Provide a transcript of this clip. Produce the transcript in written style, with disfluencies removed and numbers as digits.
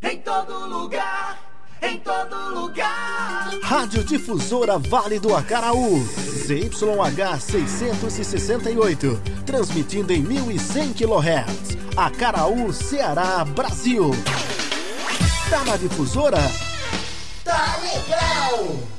em todo lugar, em todo lugar. Rádio Difusora Vale do Acaraú, ZYH 668, transmitindo em 1100 kHz. Acaraú, Ceará, Brasil. Tá na Difusora? Tá legal!